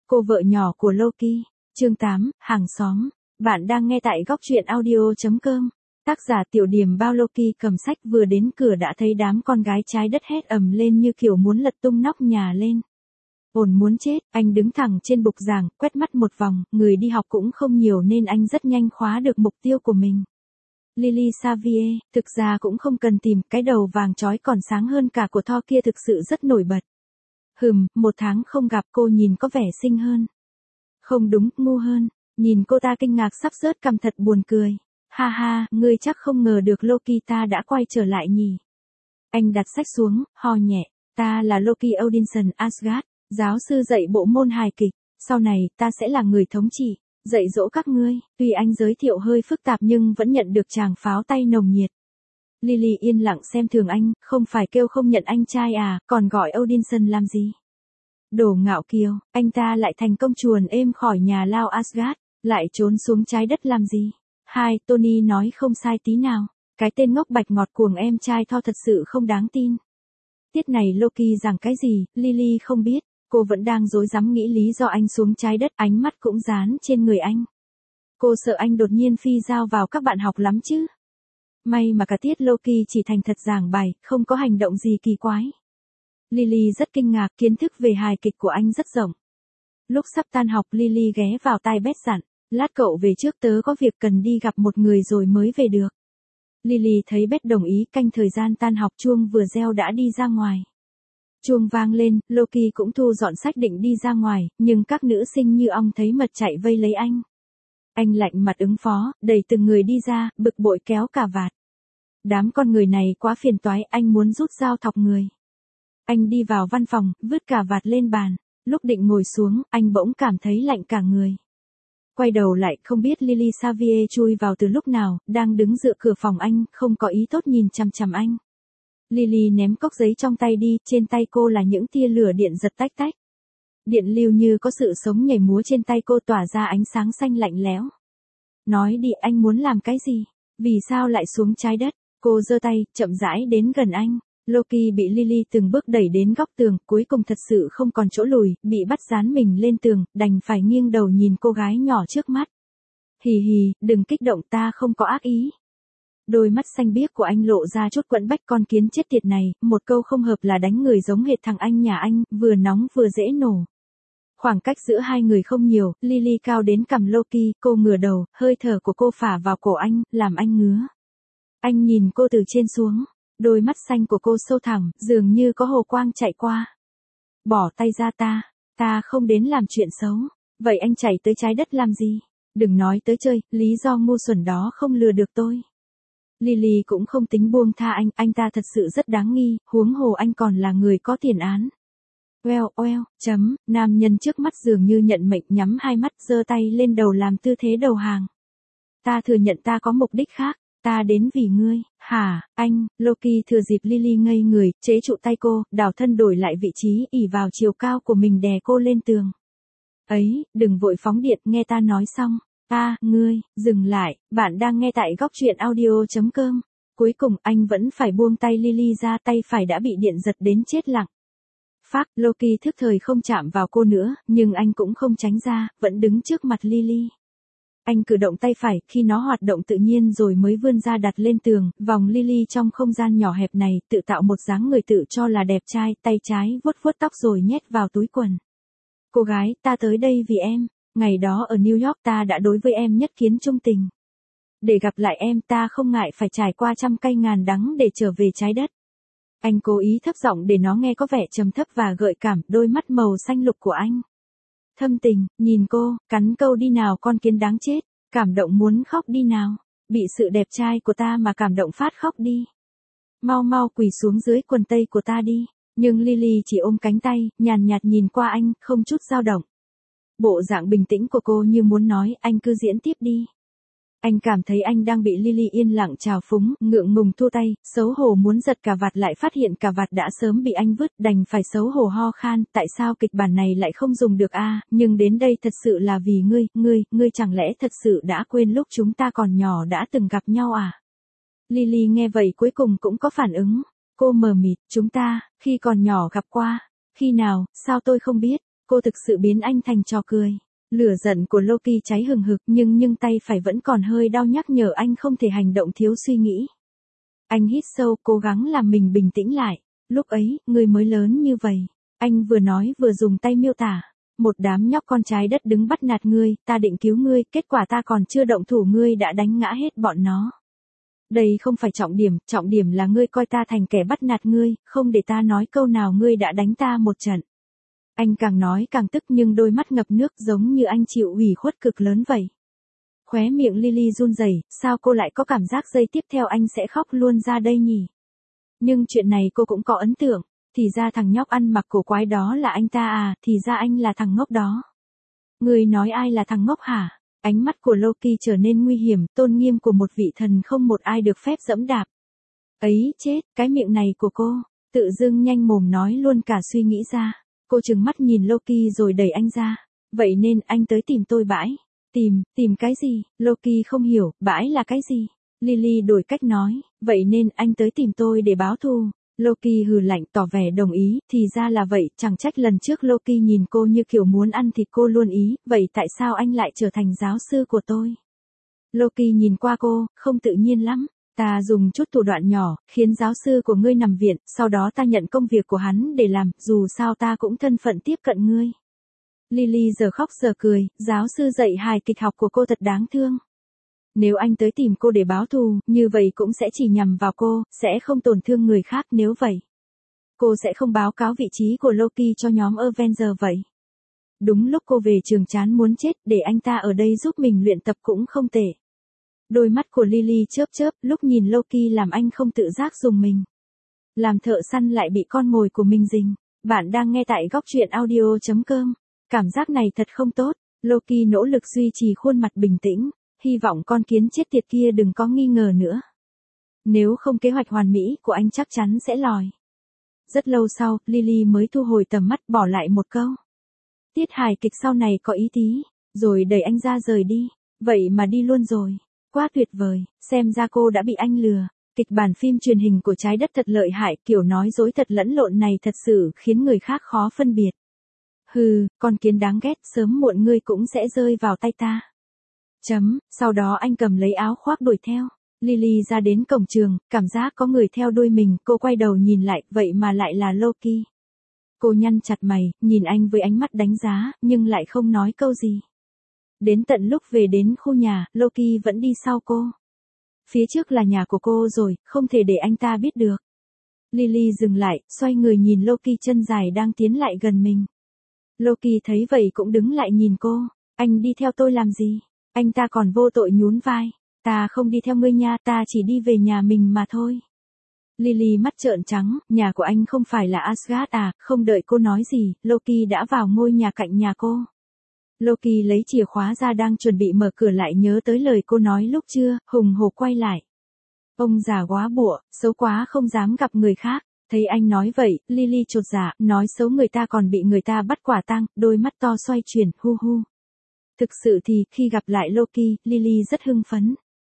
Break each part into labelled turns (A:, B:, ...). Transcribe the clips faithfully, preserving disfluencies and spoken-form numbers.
A: cô vợ nhỏ của Loki. Chương tám, hàng xóm. Bạn đang nghe tại góc truyện audio chấm com. Tác giả Tiểu Điểm Bao. Loki cầm sách vừa đến cửa đã thấy đám con gái trái đất hét ầm lên như kiểu muốn lật tung nóc nhà lên. Ồn muốn chết, anh đứng thẳng trên bục giảng, quét mắt một vòng, người đi học cũng không nhiều nên anh rất nhanh khóa được mục tiêu của mình. Lily Xavier, thực ra cũng không cần tìm, cái đầu vàng chói còn sáng hơn cả của Thor kia thực sự rất nổi bật. Hừm, một tháng không gặp cô nhìn có vẻ xinh hơn. Không đúng, ngu hơn. Nhìn cô ta kinh ngạc sắp rớt cằm thật buồn cười. Ha ha, ngươi chắc không ngờ được Loki ta đã quay trở lại nhỉ. Anh đặt sách xuống, ho nhẹ. Ta là Loki Odinson Asgard, giáo sư dạy bộ môn hài kịch. Sau này, ta sẽ là người thống trị, dạy dỗ các ngươi. Tuy anh giới thiệu hơi phức tạp nhưng vẫn nhận được tràng pháo tay nồng nhiệt. Lily yên lặng xem thường anh, không phải kêu không nhận anh trai à, còn gọi Odinson làm gì? Đồ ngạo kiều, anh ta lại thành công chuồn êm khỏi nhà lao Asgard, lại trốn xuống trái đất làm gì? Hai, Tony nói không sai tí nào, cái tên ngốc bạch ngọt cuồng em trai Thor thật sự không đáng tin. Tiết này Loki rằng cái gì, Lily không biết, cô vẫn đang rối rắm nghĩ lý do anh xuống trái đất, ánh mắt cũng dán trên người anh. Cô sợ anh đột nhiên phi dao vào các bạn học lắm chứ. May mà cả tiết Loki chỉ thành thật giảng bài, không có hành động gì kỳ quái. Lily rất kinh ngạc, kiến thức về hài kịch của anh rất rộng. Lúc sắp tan học Lily ghé vào tai Beth dặn, lát cậu về trước tớ có việc cần đi gặp một người rồi mới về được. Lily thấy Beth đồng ý, canh thời gian tan học chuông vừa reo đã đi ra ngoài. Chuông vang lên, Loki cũng thu dọn sách định đi ra ngoài, nhưng các nữ sinh như ong thấy mật chạy vây lấy anh. Anh lạnh mặt ứng phó, đẩy từng người đi ra, bực bội kéo cà vạt. Đám con người này quá phiền toái, anh muốn rút dao thọc người. Anh đi vào văn phòng, vứt cà vạt lên bàn. Lúc định ngồi xuống, anh bỗng cảm thấy lạnh cả người. Quay đầu lại, không biết Lily Xavier chui vào từ lúc nào, đang đứng dựa cửa phòng anh, không có ý tốt nhìn chằm chằm anh. Lily ném cốc giấy trong tay đi, trên tay cô là những tia lửa điện giật tách tách. Điện lưu như có sự sống nhảy múa trên tay cô tỏa ra ánh sáng xanh lạnh lẽo. Nói đi, anh muốn làm cái gì? Vì sao lại xuống trái đất? Cô giơ tay, chậm rãi đến gần anh. Loki bị Lily từng bước đẩy đến góc tường, cuối cùng thật sự không còn chỗ lùi, bị bắt dán mình lên tường, đành phải nghiêng đầu nhìn cô gái nhỏ trước mắt. Hì hì, đừng kích động, ta không có ác ý. Đôi mắt xanh biếc của anh lộ ra chút quẫn bách, con kiến chết tiệt này, một câu không hợp là đánh người giống hệt thằng anh nhà anh, vừa nóng vừa dễ nổ. Khoảng cách giữa hai người không nhiều, Lily cao đến cằm Loki, cô ngửa đầu, hơi thở của cô phả vào cổ anh, làm anh ngứa. Anh nhìn cô từ trên xuống, đôi mắt xanh của cô sâu thẳm, dường như có hồ quang chạy qua. Bỏ tay ra ta, ta không đến làm chuyện xấu, vậy anh chạy tới trái đất làm gì? Đừng nói tới chơi, lý do ngu xuẩn đó không lừa được tôi. Lily cũng không tính buông tha anh, anh ta thật sự rất đáng nghi, huống hồ anh còn là người có tiền án. Oeo oeo, chấm, nam nhân trước mắt dường như nhận mệnh, nhắm hai mắt, giơ tay lên đầu làm tư thế đầu hàng. Ta thừa nhận ta có mục đích khác, ta đến vì ngươi. Hả, anh? Loki thừa dịp Lily ngây người, chế trụ tay cô, đảo thân đổi lại vị trí, ỉ vào chiều cao của mình đè cô lên tường. Ấy, đừng vội phóng điện, nghe ta nói xong. A, à, ngươi, dừng lại, bạn đang nghe tại góc truyện audio chấm com. Cuối cùng anh vẫn phải buông tay Lily ra, tay phải đã bị điện giật đến chết lặng. Phác, Loki thức thời không chạm vào cô nữa, nhưng anh cũng không tránh ra, vẫn đứng trước mặt Lily. Anh cử động tay phải, khi nó hoạt động tự nhiên rồi mới vươn ra đặt lên tường, vòng Lily trong không gian nhỏ hẹp này, tự tạo một dáng người tự cho là đẹp trai, tay trái vuốt vuốt tóc rồi nhét vào túi quần. Cô gái, ta tới đây vì em, ngày đó ở New York ta đã đối với em nhất kiến trung tình. Để gặp lại em ta không ngại phải trải qua trăm cây ngàn đắng để trở về trái đất. Anh cố ý thấp giọng để nó nghe có vẻ trầm thấp và gợi cảm, đôi mắt màu xanh lục của anh. Thâm tình, nhìn cô, cắn câu đi nào con kiến đáng chết, cảm động muốn khóc đi nào, bị sự đẹp trai của ta mà cảm động phát khóc đi. Mau mau quỳ xuống dưới quần tây của ta đi, nhưng Lily chỉ ôm cánh tay, nhàn nhạt nhìn qua anh, không chút dao động. Bộ dạng bình tĩnh của cô như muốn nói, anh cứ diễn tiếp đi. Anh cảm thấy anh đang bị Lily yên lặng trào phúng, ngượng ngùng thua tay, xấu hổ muốn giật cà vạt lại phát hiện cà vạt đã sớm bị anh vứt, đành phải xấu hổ ho khan, tại sao kịch bản này lại không dùng được a? Nhưng đến đây thật sự là vì ngươi, ngươi, ngươi chẳng lẽ thật sự đã quên lúc chúng ta còn nhỏ đã từng gặp nhau à? Lily nghe vậy cuối cùng cũng có phản ứng, cô mờ mịt, chúng ta, khi còn nhỏ gặp qua, khi nào, sao tôi không biết, cô thực sự biến anh thành trò cười. Lửa giận của Loki cháy hừng hực nhưng nhưng tay phải vẫn còn hơi đau nhắc nhở anh không thể hành động thiếu suy nghĩ. Anh hít sâu, cố gắng làm mình bình tĩnh lại. Lúc ấy, ngươi mới lớn như vậy. Anh vừa nói vừa dùng tay miêu tả. Một đám nhóc con trái đất đứng bắt nạt ngươi, ta định cứu ngươi, kết quả ta còn chưa động thủ ngươi đã đánh ngã hết bọn nó. Đây không phải trọng điểm, trọng điểm là ngươi coi ta thành kẻ bắt nạt ngươi, không để ta nói câu nào ngươi đã đánh ta một trận. Anh càng nói càng tức nhưng đôi mắt ngập nước giống như anh chịu ủy khuất cực lớn vậy. Khóe miệng Lily run rẩy, sao cô lại có cảm giác giây tiếp theo anh sẽ khóc luôn ra đây nhỉ? Nhưng chuyện này cô cũng có ấn tượng, thì ra thằng nhóc ăn mặc cổ quái đó là anh ta à, thì ra anh là thằng ngốc đó. Người nói ai là thằng ngốc hả? Ánh mắt của Loki trở nên nguy hiểm, tôn nghiêm của một vị thần không một ai được phép dẫm đạp. Ấy chết, cái miệng này của cô, tự dưng nhanh mồm nói luôn cả suy nghĩ ra. Cô trừng mắt nhìn Loki rồi đẩy anh ra. Vậy nên anh tới tìm tôi bãi. Tìm, tìm cái gì? Loki không hiểu, bãi là cái gì? Lily đổi cách nói, vậy nên anh tới tìm tôi để báo thù. Loki hừ lạnh tỏ vẻ đồng ý, thì ra là vậy, chẳng trách lần trước Loki nhìn cô như kiểu muốn ăn thịt cô luôn ý, vậy tại sao anh lại trở thành giáo sư của tôi? Loki nhìn qua cô, không tự nhiên lắm, ta dùng chút thủ đoạn nhỏ, khiến giáo sư của ngươi nằm viện, sau đó ta nhận công việc của hắn để làm, dù sao ta cũng thân phận tiếp cận ngươi. Lily giờ khóc giờ cười, giáo sư dạy hài kịch học của cô thật đáng thương. Nếu anh tới tìm cô để báo thù, như vậy cũng sẽ chỉ nhằm vào cô, sẽ không tổn thương người khác nếu vậy. Cô sẽ không báo cáo vị trí của Loki cho nhóm Avenger vậy. Đúng lúc cô về trường chán muốn chết, để anh ta ở đây giúp mình luyện tập cũng không tệ. Đôi mắt của Lily chớp chớp, lúc nhìn Loki làm anh không tự giác dùng mình. Làm thợ săn lại bị con mồi của mình rình. Bạn đang nghe tại góc truyện audio chấm com. Cảm giác này thật không tốt. Loki nỗ lực duy trì khuôn mặt bình tĩnh. Hy vọng con kiến chết tiệt kia đừng có nghi ngờ nữa. Nếu không kế hoạch hoàn mỹ của anh chắc chắn sẽ lòi. Rất lâu sau, Lily mới thu hồi tầm mắt bỏ lại một câu. Tiết hài kịch sau này có ý tí, rồi đẩy anh ra rời đi. Vậy mà đi luôn rồi. Quá tuyệt vời, xem ra cô đã bị anh lừa. Kịch bản phim truyền hình của trái đất thật lợi hại, kiểu nói dối thật lẫn lộn này thật sự khiến người khác khó phân biệt. Hừ, con kiến đáng ghét, sớm muộn ngươi cũng sẽ rơi vào tay ta. Chấm, sau đó anh cầm lấy áo khoác đuổi theo. Lily ra đến cổng trường, cảm giác có người theo đuôi mình, cô quay đầu nhìn lại, vậy mà lại là Loki. Cô nhăn chặt mày, nhìn anh với ánh mắt đánh giá, nhưng lại không nói câu gì. Đến tận lúc về đến khu nhà, Loki vẫn đi sau cô. Phía trước là nhà của cô rồi, không thể để anh ta biết được. Lily dừng lại, xoay người nhìn Loki chân dài đang tiến lại gần mình. Loki thấy vậy cũng đứng lại nhìn cô. Anh đi theo tôi làm gì? Anh ta còn vô tội nhún vai. Ta không đi theo ngươi nha, ta chỉ đi về nhà mình mà thôi. Lily mắt trợn trắng, nhà của anh không phải là Asgard à, không đợi cô nói gì, Loki đã vào ngôi nhà cạnh nhà cô. Loki lấy chìa khóa ra đang chuẩn bị mở cửa lại nhớ tới lời cô nói lúc trưa, hùng hổ quay lại. Ông già quá bụa, xấu quá không dám gặp người khác. Thấy anh nói vậy, Lily chột dạ, nói xấu người ta còn bị người ta bắt quả tang, đôi mắt to xoay chuyển, hu hu. Thực sự thì, khi gặp lại Loki, Lily rất hưng phấn.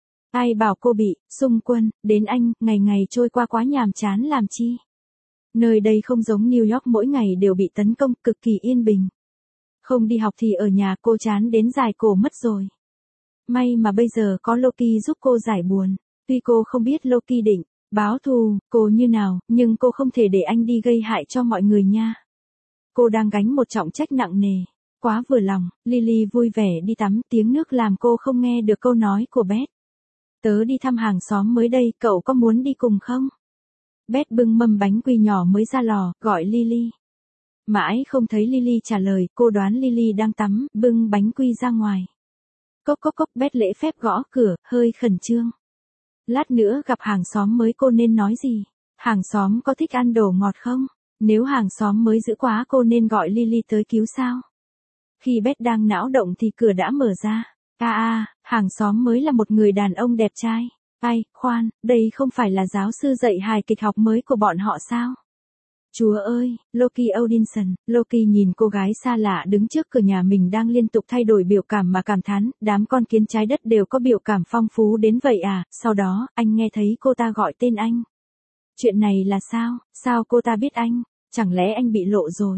A: Ai bảo cô bị, xung quân, đến anh, ngày ngày trôi qua quá nhàm chán làm chi. Nơi đây không giống New York mỗi ngày đều bị tấn công, cực kỳ yên bình. Không đi học thì ở nhà, cô chán đến dài cổ mất rồi. May mà bây giờ có Loki giúp cô giải buồn. Tuy cô không biết Loki định báo thù cô như nào, nhưng cô không thể để anh đi gây hại cho mọi người nha. Cô đang gánh một trọng trách nặng nề. Quá vừa lòng, Lily vui vẻ đi tắm, tiếng nước làm cô không nghe được câu nói của Beth. Tớ đi thăm hàng xóm mới đây, cậu có muốn đi cùng không? Beth bưng mâm bánh quy nhỏ mới ra lò, gọi Lily. Mãi không thấy Lily trả lời, cô đoán Lily đang tắm, bưng bánh quy ra ngoài. Cốc cốc cốc, Beth lễ phép gõ cửa, hơi khẩn trương. Lát nữa gặp hàng xóm mới cô nên nói gì? Hàng xóm có thích ăn đồ ngọt không? Nếu hàng xóm mới dữ quá cô nên gọi Lily tới cứu sao? Khi Beth đang não động thì cửa đã mở ra. À à, hàng xóm mới là một người đàn ông đẹp trai. Ai, khoan, đây không phải là giáo sư dạy hài kịch học mới của bọn họ sao? Chúa ơi, Loki Odinson, Loki nhìn cô gái xa lạ đứng trước cửa nhà mình đang liên tục thay đổi biểu cảm mà cảm thán, đám con kiến trái đất đều có biểu cảm phong phú đến vậy à, sau đó, anh nghe thấy cô ta gọi tên anh. Chuyện này là sao, sao cô ta biết anh, chẳng lẽ anh bị lộ rồi?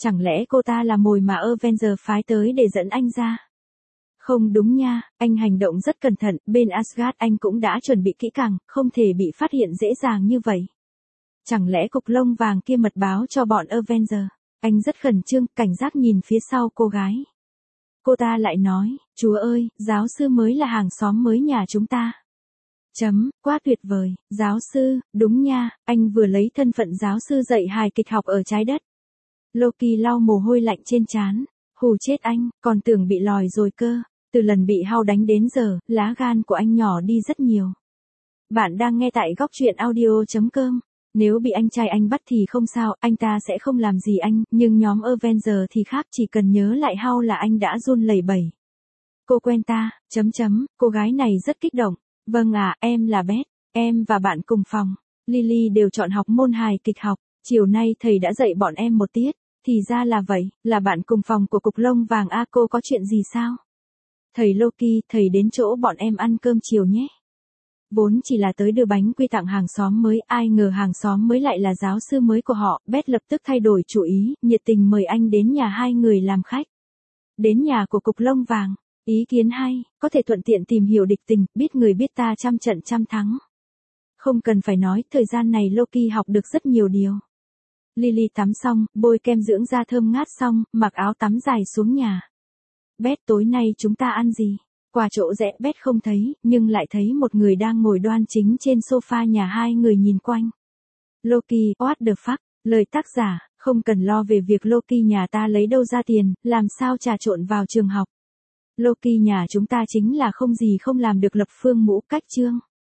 A: Chẳng lẽ cô ta là mồi mà Avenger phái tới để dẫn anh ra? Không đúng nha, anh hành động rất cẩn thận, bên Asgard anh cũng đã chuẩn bị kỹ càng, không thể bị phát hiện dễ dàng như vậy. Chẳng lẽ cục lông vàng kia mật báo cho bọn Avenger? Anh rất khẩn trương, cảnh giác nhìn phía sau cô gái. Cô ta lại nói, chúa ơi, giáo sư mới là hàng xóm mới nhà chúng ta. Chấm, quá tuyệt vời, giáo sư, đúng nha, anh vừa lấy thân phận giáo sư dạy hài kịch học ở trái đất. Loki lau mồ hôi lạnh trên trán, hù chết anh, còn tưởng bị lòi rồi cơ, từ lần bị Hao đánh đến giờ, lá gan của anh nhỏ đi rất nhiều. Bạn đang nghe tại góc truyện audio chấm com. Nếu bị anh trai anh bắt thì không sao, anh ta sẽ không làm gì anh, nhưng nhóm Avenger thì khác, chỉ cần nhớ lại Hao là anh đã run lẩy bẩy. Cô quen ta, chấm chấm, cô gái này rất kích động. Vâng à, em là Beth, em và bạn cùng phòng. Lily đều chọn học môn hài kịch học, chiều nay thầy đã dạy bọn em một tiết, thì ra là vậy, là bạn cùng phòng của cục lông vàng à, cô có chuyện gì sao? Thầy Loki, thầy đến chỗ bọn em ăn cơm chiều nhé. Vốn chỉ là tới đưa bánh quy tặng hàng xóm mới, ai ngờ hàng xóm mới lại là giáo sư mới của họ, Beth lập tức thay đổi chủ ý, nhiệt tình mời anh đến nhà hai người làm khách. Đến nhà của cục lông vàng, ý kiến hay, có thể thuận tiện tìm hiểu địch tình, biết người biết ta trăm trận trăm thắng. Không cần phải nói, thời gian này Loki học được rất nhiều điều. Lily tắm xong, bôi kem dưỡng da thơm ngát xong, mặc áo tắm dài xuống nhà. Beth, tối nay chúng ta ăn gì? Qua chỗ rẽ Beth không thấy, nhưng lại thấy một người đang ngồi đoan chính trên sofa nhà hai người nhìn quanh. Loki, what the fuck, lời tác giả, không cần lo về việc Loki nhà ta lấy đâu ra tiền, làm sao trà trộn vào trường học. Loki nhà chúng ta chính là không gì không làm được, lập phương ngũ cách chương.